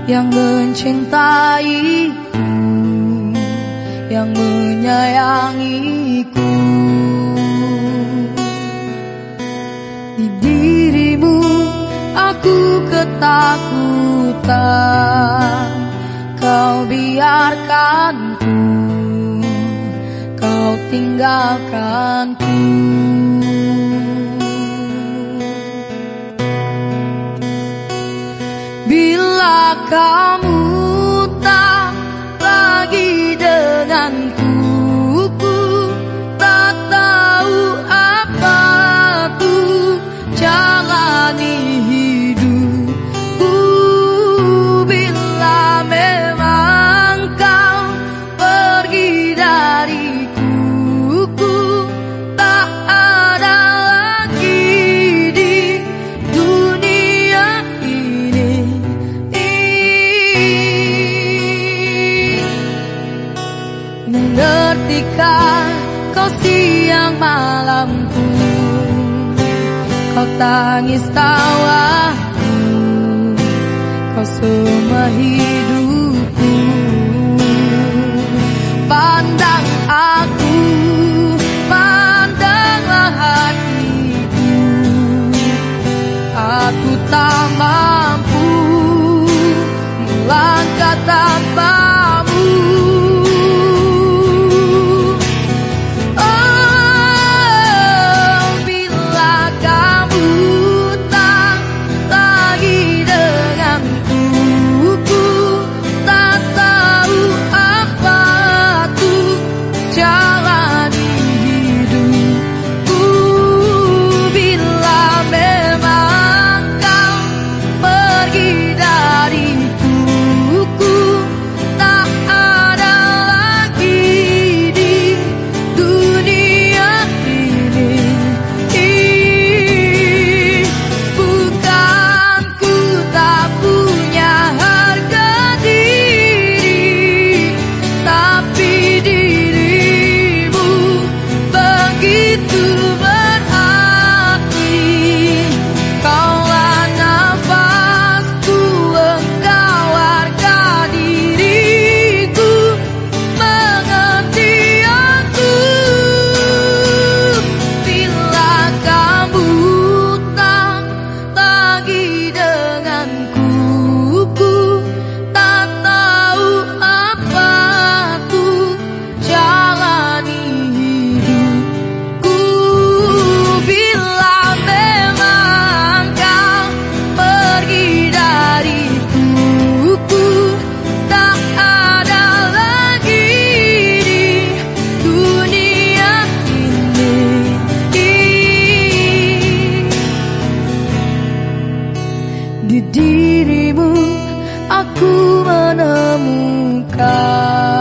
yang mencintaiku, yang menyayangiku. Di dirimu aku ketakutan, kau biarkanku, kau tinggalkanku. Bila kamu tak lagi denganku, ku tak tahu apa tuh jalani hidupku. Bila memang kau pergi dariku, ku tak ada lagi di dunia ini. Mengertikah kau siang malamku, kau tangis tawaku, kau semua hidupku. Pandang aku, pandanglah hatiku, aku tak mampu melangkah tanpamu. Di dirimu aku menemukan